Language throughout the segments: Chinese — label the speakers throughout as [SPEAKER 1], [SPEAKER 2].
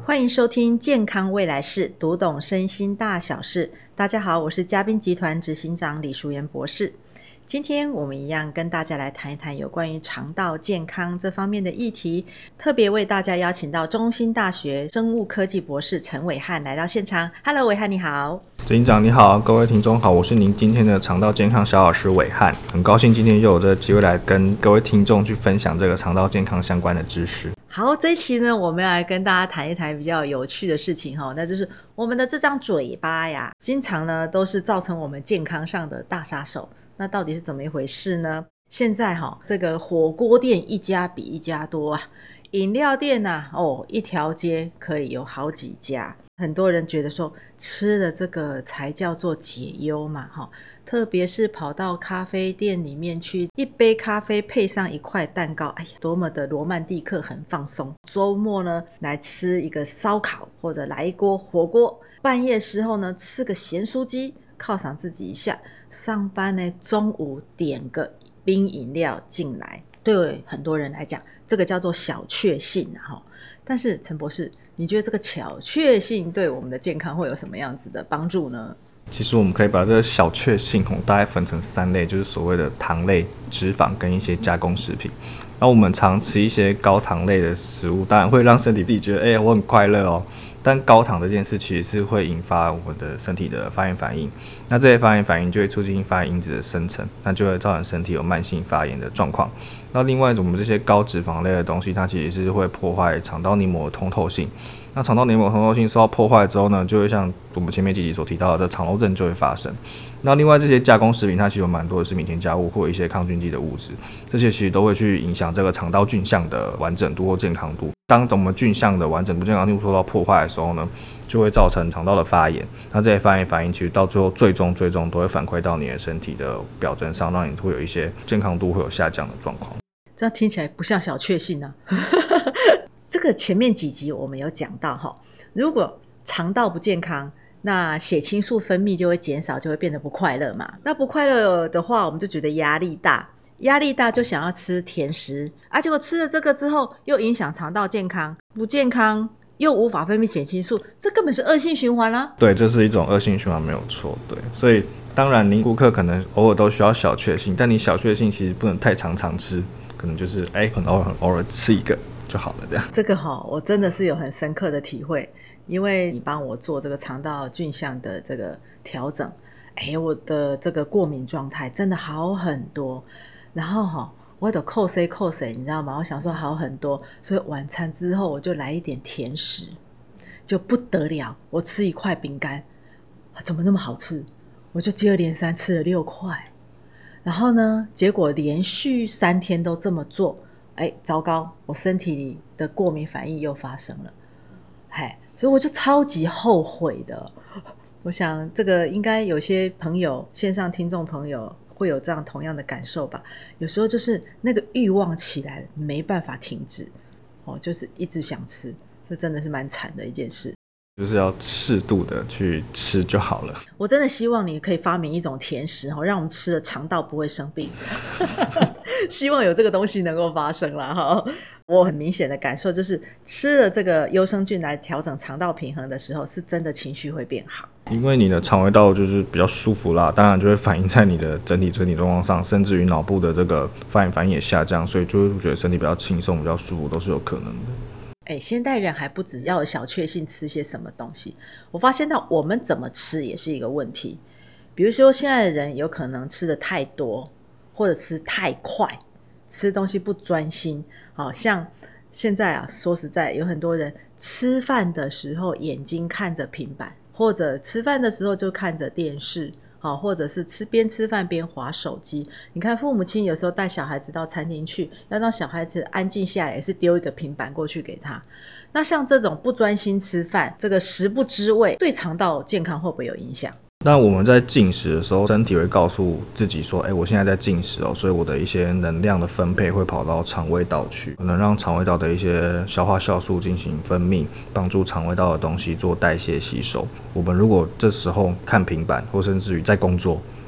[SPEAKER 1] 欢迎收听健康未来式，读懂身心大小事。大家好，我是嘉宾集团执行长李淑妍博士。今天我们一样跟大家来谈一谈有关于肠道健康这方面的议题，特别为大家邀请到中兴大学生物科技博士陈伟汉来到现场。Hello， 伟汉你好。
[SPEAKER 2] 执行长你好，各位听众好，我是您今天的肠道健康小老师伟汉，很高兴今天又有这个机会来跟各位听众去分享这个肠道健康相关的知识。
[SPEAKER 1] 好，这一期呢，我们要来跟大家谈一谈比较有趣的事情，那就是我们的这张嘴巴呀，经常呢都是造成我们健康上的大杀手。那到底是怎么一回事呢？现在这个火锅店一家比一家多啊，饮料店啊，一条街可以有好几家。很多人觉得说吃的这个才叫做解忧嘛，特别是跑到咖啡店里面去，一杯咖啡配上一块蛋糕，哎呀，多么的罗曼蒂克，很放松。周末呢来吃一个烧烤或者来一锅火锅，半夜时候呢吃个咸酥鸡犒赏自己一下，上班呢中午点个冰饮料进来，对很多人来讲这个叫做小确幸啊。但是陈博士，你觉得这个小确幸对我们的健康会有什么样子的帮助呢？
[SPEAKER 2] 其实我们可以把这个小确幸大概分成3类，就是所谓的糖类、脂肪跟一些加工食品。那我们常吃一些高糖类的食物，当然会让身体自己觉得我很快乐哦，但高糖这件事其实是会引发我们的身体的发炎反应，那这些发炎反应就会促进发炎因子的生成，那就会造成身体有慢性发炎的状况。那另外我们这些高脂肪类的东西，它其实是会破坏肠道黏膜的通透性，那肠道黏膜通透性受到破坏之后呢，就会像我们前面几集所提到的肠漏症就会发生。那另外这些加工食品，它其实有蛮多的是免添加物或一些抗菌剂的物质，这些其实都会去影响这个肠道菌相的完整度或健康度。当我们菌相的完整度、健康度受到破坏的时候呢，就会造成肠道的发炎。那这些发炎反应其实到最后最终都会反馈到你的身体的表征上，让你会有一些健康度会有下降的状况。
[SPEAKER 1] 这样听起来不像小确幸啊。这个前面几集我们有讲到如果肠道不健康，那血清素分泌就会减少，就会变得不快乐嘛。那不快乐的话，我们就觉得压力大，压力大就想要吃甜食啊，结果吃了这个之后又影响肠道健康，不健康又无法分泌血清素，这根本是恶性循环啦。对，
[SPEAKER 2] 这是一种恶性循环，没有错。对，所以当然您顾客可能偶尔都需要小确幸，但你小确幸其实不能太常吃，可能就是很偶尔吃一个就好了这样。
[SPEAKER 1] 这个我真的是有很深刻的体会，因为你帮我做这个肠道菌相的这个调整，我的这个过敏状态真的好很多。然后我的扣谁你知道吗？我想说好很多，所以晚餐之后我就来一点甜食，就不得了。我吃一块饼干，怎么那么好吃？我就接二连三吃了6块。然后呢，结果连续3天都这么做，糟糕，我身体里的过敏反应又发生了。所以我就超级后悔的。我想这个应该有些朋友，线上听众朋友会有这样同样的感受吧。有时候就是那个欲望起来没办法停止，就是一直想吃，这真的是蛮惨的一件事。
[SPEAKER 2] 就是要适度的去吃就好了。
[SPEAKER 1] 我真的希望你可以发明一种甜食，让我们吃了肠道不会生病。希望有这个东西能够发生啦。我很明显的感受就是吃了这个优生菌来调整肠道平衡的时候，是真的情绪会变好，
[SPEAKER 2] 因为你的肠胃道就是比较舒服啦，当然就会反映在你的整体状况上，甚至于脑部的这个发炎反应也下降，所以就会觉得身体比较轻松比较舒服，都是有可能的。
[SPEAKER 1] 现代人还不只要有小确幸吃些什么东西，我发现到我们怎么吃也是一个问题。比如说现在的人有可能吃的太多，或者吃太快，吃东西不专心。像现在说实在有很多人吃饭的时候眼睛看着平板，或者吃饭的时候就看着电视，或者是边吃饭边滑手机。你看父母亲有时候带小孩子到餐厅去，要让小孩子安静下来，也是丢一个平板过去给他。那像这种不专心吃饭，这个食不知味，对肠道健康会不会有影响？
[SPEAKER 2] 那我们在进食的时候，身体会告诉自己说我现在在进食所以我的一些能量的分配会跑到肠胃道去，可能让肠胃道的一些消化酵素进行分泌，帮助肠胃道的东西做代谢吸收。我们如果这时候看平板或甚至于在工作，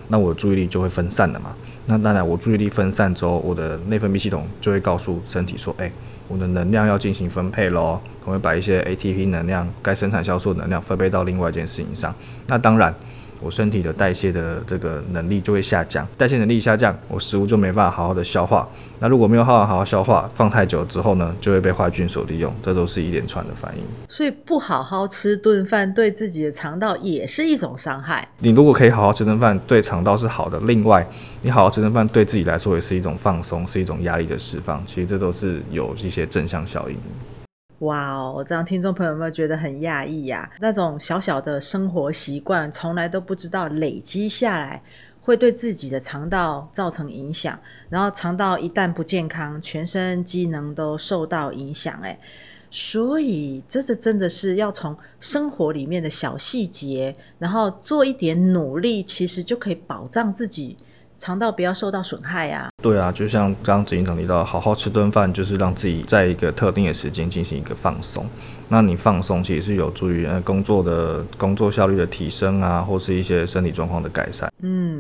[SPEAKER 2] 那我的注意力就会分散了嘛。那当然我注意力分散之后，我的内分泌系统就会告诉身体说，我的能量要进行分配咯，我会把一些 ATP 能量该生产酵素的能量分配到另外一件事情上。那当然我身体的代谢的这个能力就会下降，代谢能力下降，我食物就没办法好好的消化。那如果没有好好消化，放太久之后呢，就会被坏菌所利用，这都是一连串的反应。
[SPEAKER 1] 所以不好好吃顿饭，对自己的肠道也是一种伤害。
[SPEAKER 2] 你如果可以好好吃顿饭，对肠道是好的。另外，你好好吃顿饭，对自己来说也是一种放松，是一种压力的释放。其实这都是有一些正向效应的。
[SPEAKER 1] 哇哦，这样听众朋友有没有觉得很讶异呀？那种小小的生活习惯，从来都不知道累积下来会对自己的肠道造成影响，然后肠道一旦不健康，全身机能都受到影响。所以这真的是要从生活里面的小细节，然后做一点努力，其实就可以保障自己肠道不要受到损害啊。
[SPEAKER 2] 对啊，就像刚刚执行长提到，好好吃顿饭就是让自己在一个特定的时间进行一个放松。那你放松其实是有助于工作效率的提升啊，或是一些身体状况的改善。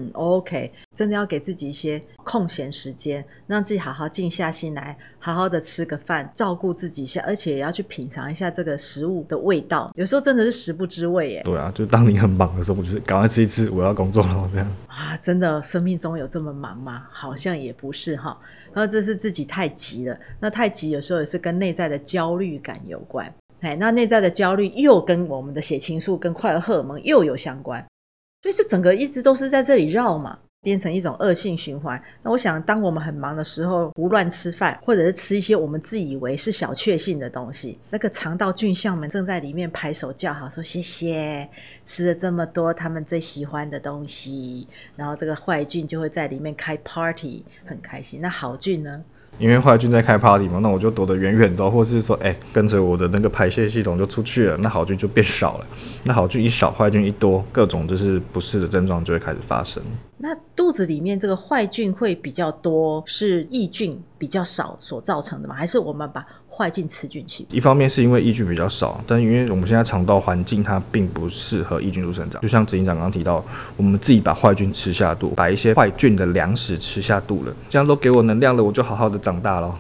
[SPEAKER 1] OK， 真的要给自己一些空闲时间，让自己好好静下心来，好好的吃个饭，照顾自己一下，而且也要去品尝一下这个食物的味道。有时候真的是食不知味耶。
[SPEAKER 2] 对啊，就当你很忙的时候，我就是赶快吃一吃，我要工作了这样。
[SPEAKER 1] 真的生命中有这么忙吗？好像也不是哈。然后这是自己太急了，那太急有时候也是跟内在的焦虑感有关。那内在的焦虑又跟我们的血清素跟快乐荷尔蒙又有相关，所以这整个一直都是在这里绕嘛，变成一种恶性循环。那我想当我们很忙的时候胡乱吃饭，或者是吃一些我们自以为是小确幸的东西，那个肠道菌相们正在里面拍手叫好，说谢谢吃了这么多他们最喜欢的东西，然后这个坏菌就会在里面开 party 很开心。那好菌呢，
[SPEAKER 2] 因为坏菌在开 party 嘛，那我就躲得远远的，或是说跟随我的那个排泄系统就出去了，那好菌就变少了。那好菌一少，坏菌一多，各种就是不适的症状就会开始发生。
[SPEAKER 1] 那肚子里面这个坏菌会比较多，是益菌比较少所造成的吗？还是我们把坏菌吃进去？
[SPEAKER 2] 一方面是因为益菌比较少，但因为我们现在肠道环境它并不适合益菌素生长，就像执行长刚刚提到，我们自己把坏菌吃下肚，把一些坏菌的粮食吃下肚了，这样都给我能量了，我就好好的长大了。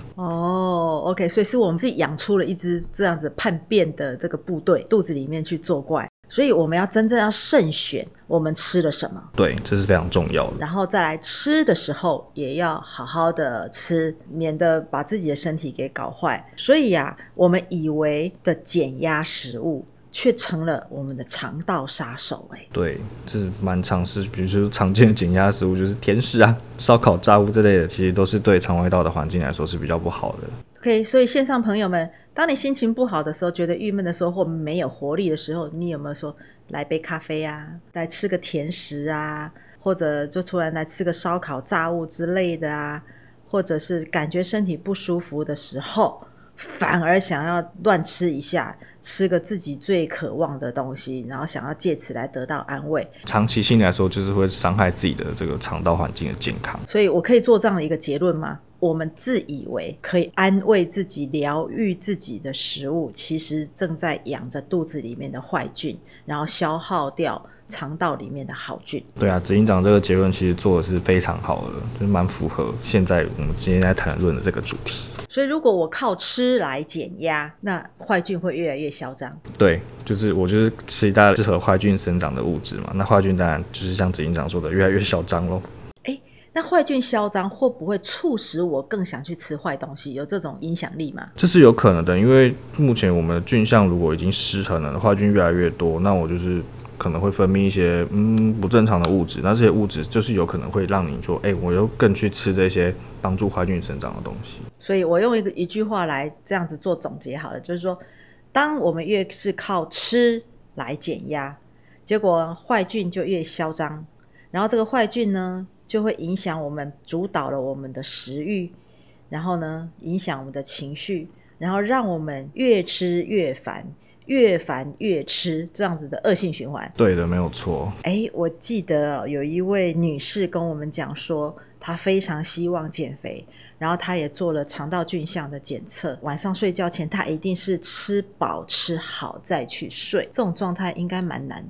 [SPEAKER 1] OK， 所以是我们自己养出了一支这样子叛变的这个部队，肚子里面去作怪。所以我们要真正要慎选我们吃了什么，
[SPEAKER 2] 对，这是非常重要的。
[SPEAKER 1] 然后再来吃的时候也要好好的吃，免得把自己的身体给搞坏。所以我们以为的减压食物却成了我们的肠道杀手。
[SPEAKER 2] 对，这是蛮常是，比如说常见的减压食物就是甜食啊、烧烤、炸物之类的，其实都是对肠胃道的环境来说是比较不好的。
[SPEAKER 1] OK， 所以线上朋友们，当你心情不好的时候，觉得郁闷的时候，或没有活力的时候，你有没有说来杯咖啡啊，来吃个甜食啊，或者就突然来吃个烧烤、炸物之类的啊，或者是感觉身体不舒服的时候，反而想要乱吃一下，吃个自己最渴望的东西，然后想要借此来得到安慰。
[SPEAKER 2] 长期性来说，就是会伤害自己的这个肠道环境的健康。
[SPEAKER 1] 所以我可以做这样的一个结论吗？我们自以为可以安慰自己、疗愈自己的食物，其实正在养着肚子里面的坏菌，然后消耗掉肠道里面的好菌。
[SPEAKER 2] 对啊，执行长这个结论其实做的是非常好的，就是蛮符合现在我们今天在谈论的这个主题。
[SPEAKER 1] 所以如果我靠吃来减压，那坏菌会越来越嚣张。
[SPEAKER 2] 对，就是我就是吃一大适合坏菌生长的物质嘛，那坏菌当然就是像执行长说的越来越嚣张咯。
[SPEAKER 1] 那坏菌嚣张会不会促使我更想去吃坏东西？有这种影响力吗？
[SPEAKER 2] 这是有可能的，因为目前我们的菌相如果已经失衡了，坏菌越来越多，那我就是可能会分泌一些不正常的物质，那这些物质就是有可能会让你说我又更去吃这些帮助坏菌生长的东西。
[SPEAKER 1] 所以我用一句话来这样子做总结好了，就是说当我们越是靠吃来减压，结果坏菌就越嚣张，然后这个坏菌呢就会影响我们，主导了我们的食欲，然后呢影响我们的情绪，然后让我们越吃越烦，越烦越吃，这样子的恶性循环。
[SPEAKER 2] 对的，没有错。
[SPEAKER 1] 我记得有一位女士跟我们讲说，她非常希望减肥，然后她也做了肠道菌相的检测，晚上睡觉前她一定是吃饱吃好再去睡，这种状态应该蛮难的吧？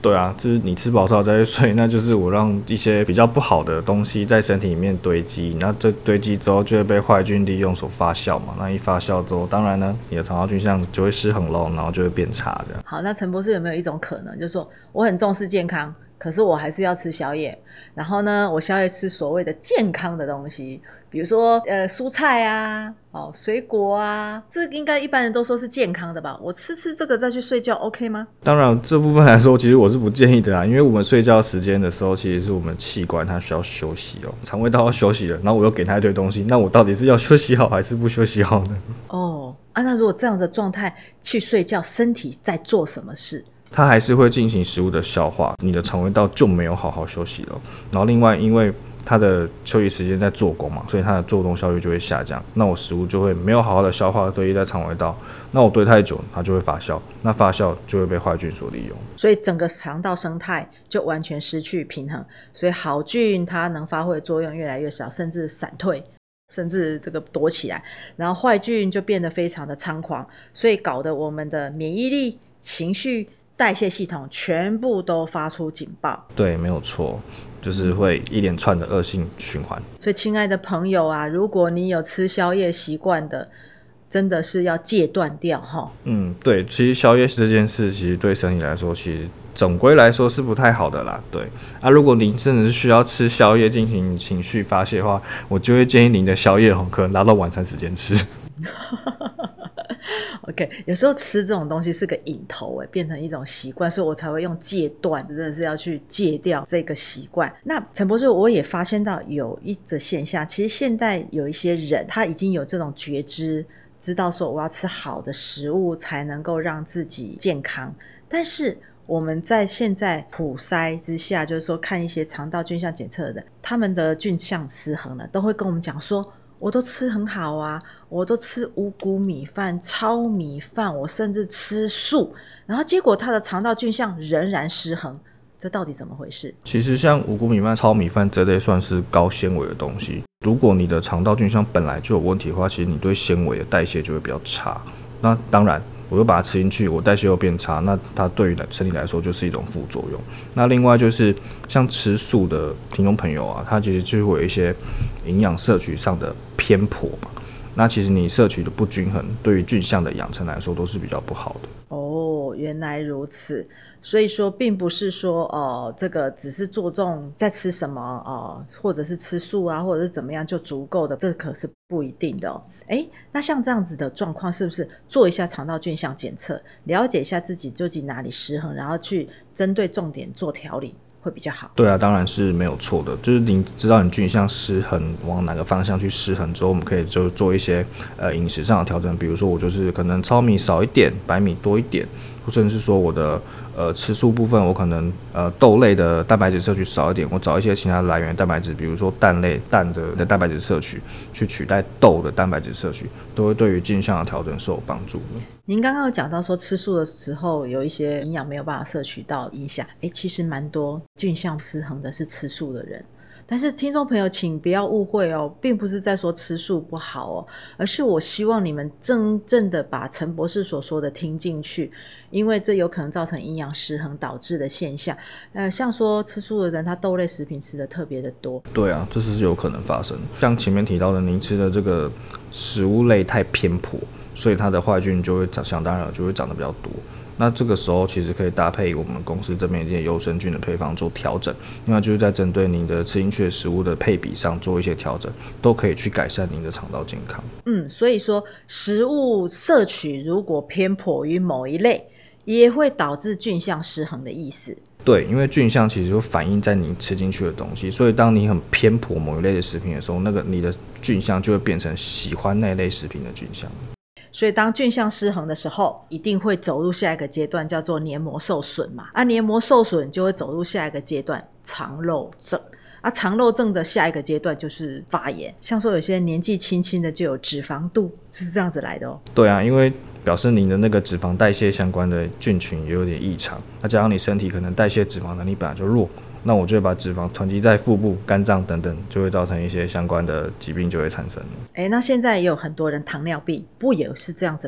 [SPEAKER 2] 对啊，就是你吃饱之后再去睡，那就是我让一些比较不好的东西在身体里面堆积，那这堆积之后就会被坏菌利用所发酵嘛。那一发酵之后，当然呢，你的肠道菌相就会失衡咯，然后就会变差这样。
[SPEAKER 1] 好，那陈博士有没有一种可能，就是说我很重视健康，可是我还是要吃宵夜，然后呢，我宵夜吃所谓的健康的东西，比如说蔬菜啊，水果啊，这应该一般人都说是健康的吧？我吃这个再去睡觉 OK 吗？
[SPEAKER 2] 当然这部分来说，其实我是不建议的啦，因为我们睡觉时间的时候，其实是我们器官它需要休息哦，肠胃道要休息了，然后我又给它一堆东西，那我到底是要休息好还是不休息好呢？
[SPEAKER 1] 那如果这样的状态去睡觉，身体在做什么事？
[SPEAKER 2] 它还是会进行食物的消化，你的肠胃道就没有好好休息了。然后另外，因为它的休息时间在做工嘛，所以它的做动效率就会下降。那我食物就会没有好好的消化，堆积在肠胃道。那我堆太久，它就会发酵，那发酵就会被坏菌所利用，
[SPEAKER 1] 所以整个肠道生态就完全失去平衡。所以好菌它能发挥的作用越来越少，甚至闪退，甚至这个躲起来，然后坏菌就变得非常的猖狂，所以搞得我们的免疫力、情绪、代谢系统全部都发出警报。
[SPEAKER 2] 对，没有错，就是会一连串的恶性循环。
[SPEAKER 1] 所以亲爱的朋友啊，如果你有吃宵夜习惯的，真的是要戒断掉齁。
[SPEAKER 2] 对，其实宵夜这件事其实对身体来说，其实总归来说是不太好的啦。对啊，如果您真的是需要吃宵夜进行情绪发泄的话，我就会建议您的宵夜可能拉到晚餐时间吃。
[SPEAKER 1] OK， 有时候吃这种东西是个瘾头变成一种习惯，所以我才会用戒断，真的是要去戒掉这个习惯。那陈博士，我也发现到有一则现象，其实现在有一些人他已经有这种觉知，知道说我要吃好的食物才能够让自己健康，但是我们在现在普筛之下，就是说看一些肠道菌相检测的人，他们的菌相失衡了，都会跟我们讲说我都吃很好啊，我都吃五谷米饭、糙米饭，我甚至吃素，然后结果他的肠道菌相仍然失衡，这到底怎么回事？
[SPEAKER 2] 其实像五谷米饭、糙米饭这类算是高纤维的东西，如果你的肠道菌相本来就有问题的话，其实你对纤维的代谢就会比较差。那当然我又把它吃进去，我代谢又变差，那它对于身体来说就是一种副作用。那另外就是像吃素的听众朋友啊，他其实就会有一些营养摄取上的偏颇嘛。那其实你摄取的不均衡，对于菌相的养成来说都是比较不好的。
[SPEAKER 1] 原来如此。所以说并不是说这个只是着重在吃什么或者是吃素啊，或者是怎么样就足够的，这可是不一定的那像这样子的状况，是不是做一下肠道菌相检测，了解一下自己究竟哪里失衡，然后去针对重点做调理会比较好？
[SPEAKER 2] 对啊，当然是没有错的。就是你知道你菌相失衡往哪个方向去失衡之后，我们可以就做一些饮食上的调整，比如说我就是可能糙米少一点，白米多一点，或甚至是说我的吃素部分，我可能豆类的蛋白质摄取少一点，我找一些其他来源蛋白质，比如说蛋类蛋的蛋白质摄取，去取代豆的蛋白质摄取，都会对于菌相的调整是有帮助的。
[SPEAKER 1] 您刚刚有讲到说吃素的时候有一些营养没有办法摄取到影响，其实蛮多菌相失衡的是吃素的人。但是听众朋友请不要误会并不是在说吃素不好而是我希望你们真正的把陈博士所说的听进去，因为这有可能造成营养失衡导致的现象。像说吃素的人他豆类食品吃的特别的多，
[SPEAKER 2] 对啊，这是有可能发生。像前面提到的，您吃的这个食物类太偏颇，所以它的坏菌就会想当然就会长得比较多。那这个时候其实可以搭配我们公司这边一些优生菌的配方做调整，另外就是在针对您的吃进去的食物的配比上做一些调整，都可以去改善您的肠道健康。
[SPEAKER 1] 所以说食物摄取如果偏颇于某一类，也会导致菌相失衡的意思。
[SPEAKER 2] 对，因为菌相其实就反映在你吃进去的东西，所以当你很偏颇某一类的食品的时候，那个你的菌相就会变成喜欢那类食品的菌相。
[SPEAKER 1] 所以当菌相失衡的时候，一定会走入下一个阶段，叫做黏膜受损嘛。黏膜受损就会走入下一个阶段，肠漏症。肠漏症的下一个阶段就是发炎，像说有些年纪轻轻的就有脂肪肚，是这样子来的
[SPEAKER 2] 对啊，因为表示你的那个脂肪代谢相关的菌群也有点异常，那加上你身体可能代谢脂肪能力本来就弱，那我就会把脂肪囤积在腹部、肝脏等等，就会造成一些相关的疾病就会产生了。
[SPEAKER 1] 那现在也有很多人糖尿病，不也是这样子来？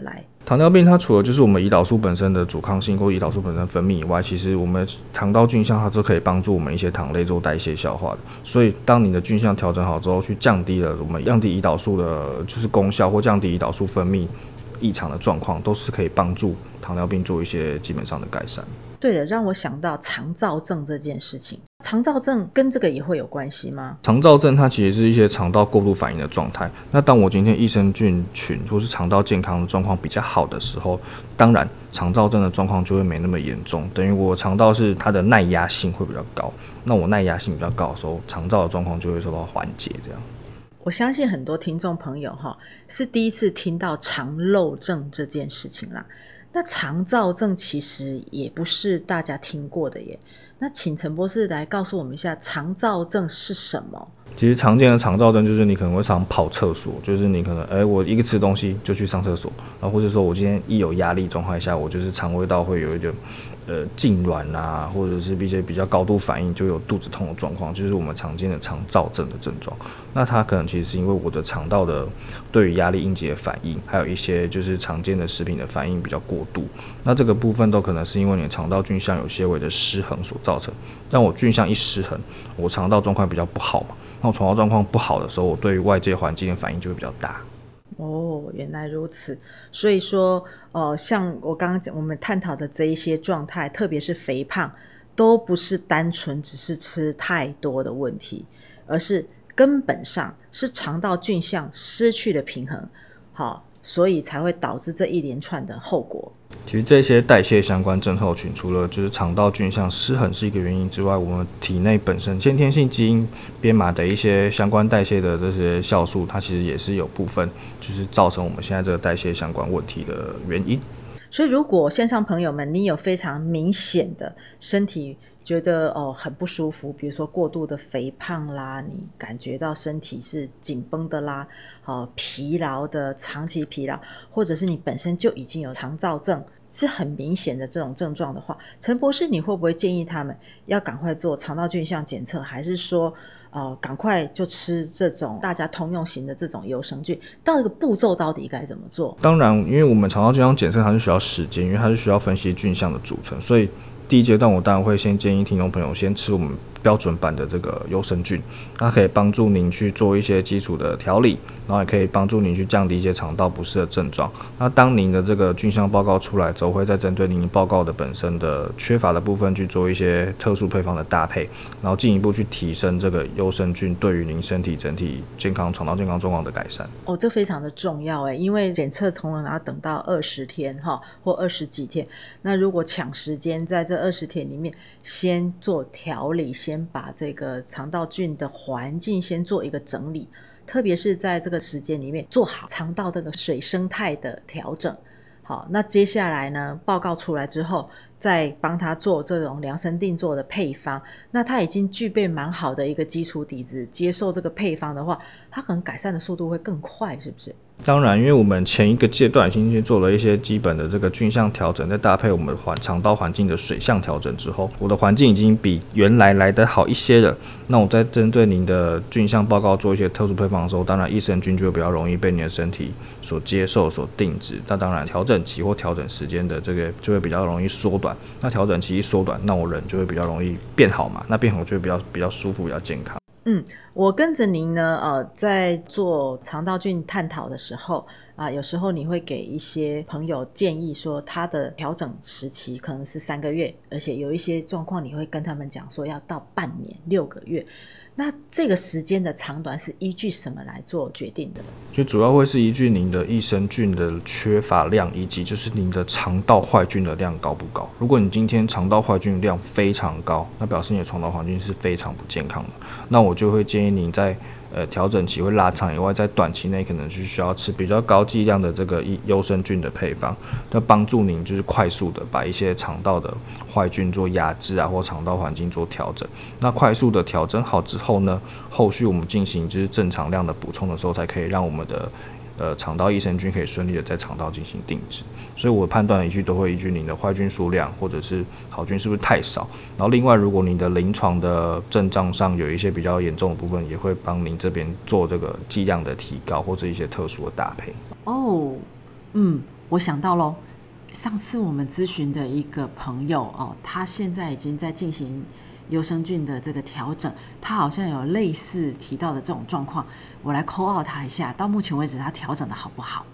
[SPEAKER 2] 糖尿病它除了就是我们胰岛素本身的阻抗性或胰岛素本身分泌以外，其实我们肠道菌相它是可以帮助我们一些糖类做代谢消化的。所以当你的菌相调整好之后，去降低了我们降低胰岛素的就是功效，或降低胰岛素分泌异常的状况，都是可以帮助糖尿病做一些基本上的改善。
[SPEAKER 1] 对的，让我想到肠躁症这件事情。肠躁症跟这个也会有关系吗？
[SPEAKER 2] 肠躁症它其实是一些肠道过度反应的状态。那当我今天益生菌群或是肠道健康的状况比较好的时候，当然肠躁症的状况就会没那么严重，等于我肠道是它的耐压性会比较高。那我耐压性比较高的时候，肠躁的状况就会受到缓解。这样，
[SPEAKER 1] 我相信很多听众朋友是第一次听到肠漏症这件事情啦。那肠躁症其实也不是大家听过的耶。那请陈博士来告诉我们一下肠躁症是什么。
[SPEAKER 2] 其实常见的肠躁症就是你可能会常跑厕所，就是你可能我一个吃东西就去上厕所，然后或者说我今天一有压力状态下，我就是肠胃道会有一点痉挛啊，或者是一些比较高度反应，就有肚子痛的状况，就是我们常见的肠躁症的症状。那它可能其实是因为我的肠道的对于压力应激的反应，还有一些就是常见的食品的反应比较过度。那这个部分都可能是因为你的肠道菌相有些微的失衡所造成。但我菌相一失衡，我肠道状况比较不好嘛。那我肠道状况不好的时候，我对于外界环境的反应就会比较大。
[SPEAKER 1] 哦，原来如此。所以说，像我刚刚讲，我们探讨的这一些状态，特别是肥胖，都不是单纯只是吃太多的问题，而是根本上是肠道菌相失去了平衡，所以才会导致这一连串的后果。
[SPEAKER 2] 其实这些代谢相关症候群，除了就是肠道菌相失衡是一个原因之外，我们体内本身先天性基因编码的一些相关代谢的这些酵素，它其实也是有部分就是造成我们现在这个代谢相关问题的原因。
[SPEAKER 1] 所以如果线上朋友们你有非常明显的身体觉得很不舒服，比如说过度的肥胖啦，你感觉到身体是紧绷的啦，疲劳的，长期疲劳，或者是你本身就已经有肠躁症，是很明显的这种症状的话，陈博士你会不会建议他们要赶快做肠道菌相检测，还是说赶快就吃这种大家通用型的这种优生菌？到一个步骤到底该怎么做？
[SPEAKER 2] 当然，因为我们肠道菌相检测它是需要时间，因为它是需要分析菌相的组成，所以第一阶段我当然会先建议听众朋友先吃我们标准版的这个优生菌，它可以帮助您去做一些基础的调理，然后也可以帮助您去降低一些肠道不适的症状。那当您的这个菌相报告出来之后，会再针对您报告的本身的缺乏的部分去做一些特殊配方的搭配，然后进一步去提升这个优生菌对于您身体整体健康、肠道健康状况的改善。
[SPEAKER 1] 这非常的重要因为检测通常要等到20天或20几天，那如果抢时间在这20天里面先做调理，先把这个肠道菌的环境先做一个整理，特别是在这个时间里面做好肠道的水生态的调整。好，那接下来呢，报告出来之后再帮他做这种量身定做的配方，那他已经具备蛮好的一个基础底子，接受这个配方的话，他可能改善的速度会更快，是不是？
[SPEAKER 2] 当然，因为我们前一个阶段已经去做了一些基本的这个菌相调整，再搭配我们肠道环境的水相调整之后，我的环境已经比原来来得好一些了。那我在针对您的菌相报告做一些特殊配方的时候，当然益生菌就会比较容易被你的身体所接受、所定制。那当然调整期或调整时间的这个就会比较容易缩短。那调整期一缩短，那我人就会比较容易变好嘛。那变好就会比较舒服、比较健康。
[SPEAKER 1] 我跟着您呢，在做肠道菌探讨的时候有时候你会给一些朋友建议说，他的调整时期可能是3个月，而且有一些状况你会跟他们讲说要到半年、6个月。那这个时间的长短是依据什么来做决定的？
[SPEAKER 2] 就主要会是依据您的益生菌的缺乏量，以及就是您的肠道坏菌的量高不高。如果你今天肠道坏菌量非常高，那表示你的肠道环境是非常不健康的。那我就会建议您在调整期会拉长以外，在短期内可能是需要吃比较高剂量的这个优生菌的配方，那帮助您就是快速的把一些肠道的坏菌做压制或肠道环境做调整。那快速的调整好之后呢，后续我们进行就是正常量的补充的时候，才可以让我们的肠道益生菌可以顺利的在肠道进行定制。所以我判断的依据都会依据您的坏菌数量或者是好菌是不是太少。然后另外，如果你的临床的症状上有一些比较严重的部分，也会帮您这边做这个剂量的提高或者一些特殊的搭配。
[SPEAKER 1] 我想到咯，上次我们咨询的一个朋友哦，他现在已经在进行优生菌的这个调整，他好像有类似提到的这种状况，我来 call out 他一下，到目前为止他调整的好不好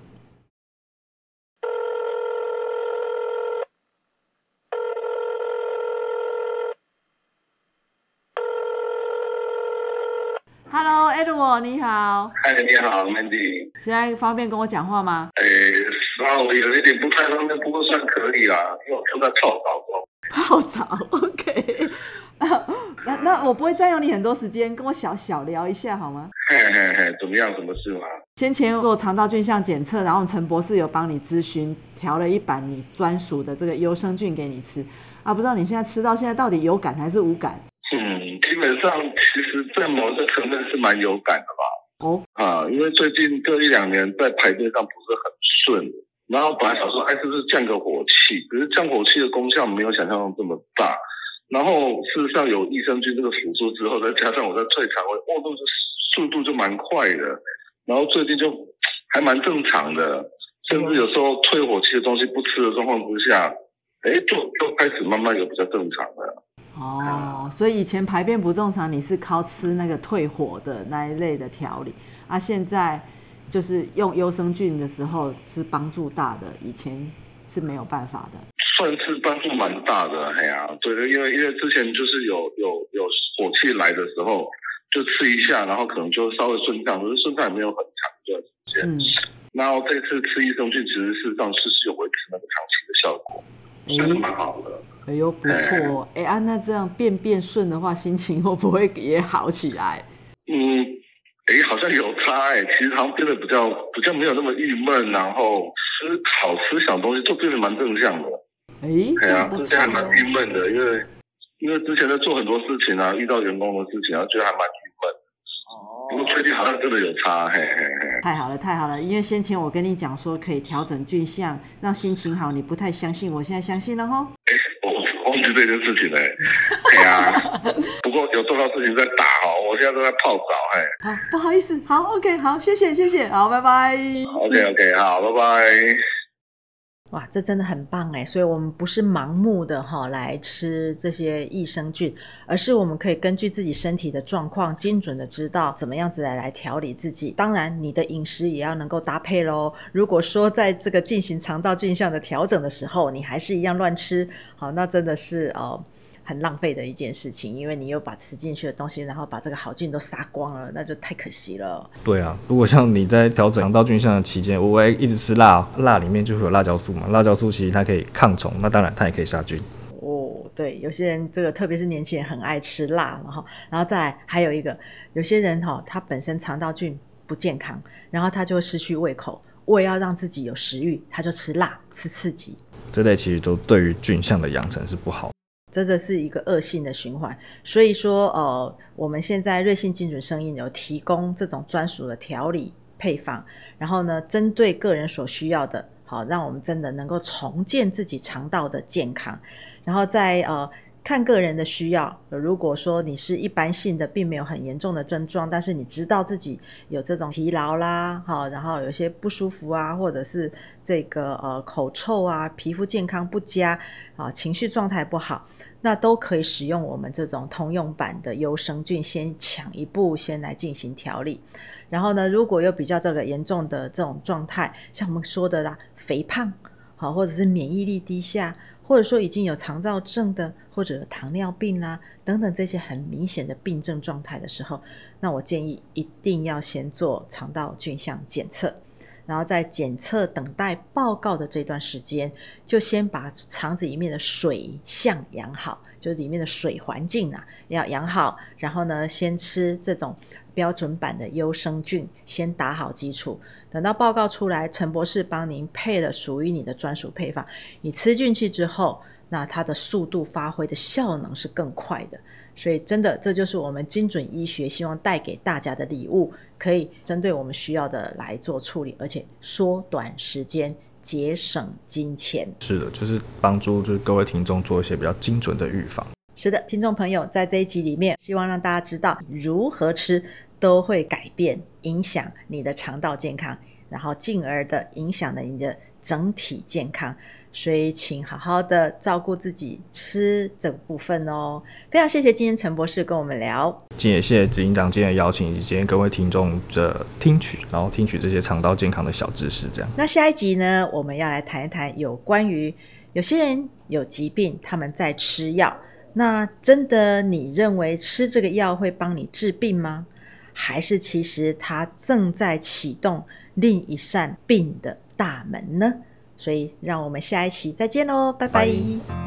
[SPEAKER 1] ？Hello Edward 你好。
[SPEAKER 3] 嗨，你好 Mandy。
[SPEAKER 1] 现在方便跟我讲话吗？
[SPEAKER 3] 稍微有一点不太方便，不过算可以啦，因为我正在泡澡中。
[SPEAKER 1] 泡澡 OK 那我不会占用你很多时间，跟我小聊一下好吗？
[SPEAKER 3] 嘿，怎么样？什么事吗？
[SPEAKER 1] 先前做肠道菌相检测，然后陈博士有帮你咨询，调了一版你专属的这个优生菌给你吃啊，不知道你现在吃到现在到底有感还是无感？
[SPEAKER 3] 基本上其实在某个层面是蛮有感的吧。因为最近这1-2年在排便上不是很顺，然后本来想说，是不是降个火气？可是降火气的功效没有想象中这么大。然后事实上有益生菌这个辅助之后，再加上我在退肠胃，这个速度就蛮快的。然后最近就还蛮正常的，甚至有时候退火气的东西不吃的状况之下，就开始慢慢有比较正常了。
[SPEAKER 1] 所以以前排便不正常，你是靠吃那个退火的那一类的调理啊，现在就是用优生菌的时候是帮助大的，以前是没有办法的。
[SPEAKER 3] 算是帮助蛮大的，对，因为之前就是有火气来的时候，就吃一下，然后可能就稍微顺畅，可是顺畅也没有很长一段时间。然后这次吃益生菌，其实事实上是有维持那个长期的效果，算是蛮好的。不错
[SPEAKER 1] 那这样便顺的话，心情会不会也好起来？
[SPEAKER 3] 好像有差其实好像变得比较没有那么郁闷，然后思想东西都变得蛮正向的。之前还蛮郁闷的，因为之前在做很多事情啊，遇到员工的事情啊，觉得还蛮郁闷的。不过最近好像真的有差，
[SPEAKER 1] 太好了，因为先前我跟你讲说可以调整菌相，让心情好，你不太相信，我现在相信了齁。
[SPEAKER 3] 我忘记这件事情了。不过有重要事情在打我现在都在泡澡。
[SPEAKER 1] 好，不好意思，好 OK， 好，谢谢，好，拜拜。
[SPEAKER 3] OK， 好，拜拜。
[SPEAKER 1] 哇，这真的很棒所以我们不是盲目的来吃这些益生菌，而是我们可以根据自己身体的状况，精准的知道怎么样子来调理自己。当然你的饮食也要能够搭配咯，如果说在这个进行肠道菌相的调整的时候，你还是一样乱吃，好，那真的是很浪费的一件事情，因为你又把吃进去的东西，然后把这个好菌都杀光了，那就太可惜了。对啊，
[SPEAKER 2] 如果像你在调整肠道菌相的期间，我会一直吃辣，辣里面就会有辣椒素嘛，辣椒素其实它可以抗虫，那当然它也可以杀菌。
[SPEAKER 1] 对，有些人这个特别是年轻人很爱吃辣，然后再来还有一个，有些人他本身肠道菌不健康，然后他就会失去胃口，为了要让自己有食欲，他就吃辣吃刺激，
[SPEAKER 2] 这类其实都对于菌相的养成是不好，
[SPEAKER 1] 真的是一个恶性的循环。所以说我们现在瑞信精准生医有提供这种专属的调理配方，然后呢针对个人所需要的，好让我们真的能够重建自己肠道的健康，然后再看个人的需要。如果说你是一般性的并没有很严重的症状，但是你知道自己有这种疲劳啦，然后有些不舒服啊，或者是这个口臭啊，皮肤健康不佳情绪状态不好，那都可以使用我们这种通用版的优生菌，先抢一步先来进行调理。然后呢，如果有比较这个严重的这种状态，像我们说的啦，肥胖或者是免疫力低下，或者说已经有肠燥症的，或者有糖尿病啦等等这些很明显的病症状态的时候，那我建议一定要先做肠道菌相检测，然后在检测等待报告的这段时间，就先把肠子里面的水相养好，就是里面的水环境要养好，然后呢先吃这种标准版的优生菌，先打好基础，等到报告出来，陈博士帮您配了属于你的专属配方，你吃进去之后，那它的速度发挥的效能是更快的。所以真的这就是我们精准医学希望带给大家的礼物，可以针对我们需要的来做处理，而且缩短时间，节省金钱。
[SPEAKER 2] 是的，就是帮助各位听众做一些比较精准的预防。
[SPEAKER 1] 是的，听众朋友，在这一集里面希望让大家知道如何吃都会改变影响你的肠道健康， 然后进而的影响了你的整体健康。所以请好好的照顾自己吃这个部分哦。非常谢谢今天陈博士跟我们聊，
[SPEAKER 2] 今天也谢谢执行长今天的邀请，以及今天各位听众的听取，然后听取这些肠道健康的小知识这样。
[SPEAKER 1] 那下一集呢，我们要来谈一谈有关于有些人有疾病他们在吃药，那真的你认为吃这个药会帮你治病吗？还是其实它正在启动另一扇病的大门呢？所以让我们下一期再见咯，拜拜。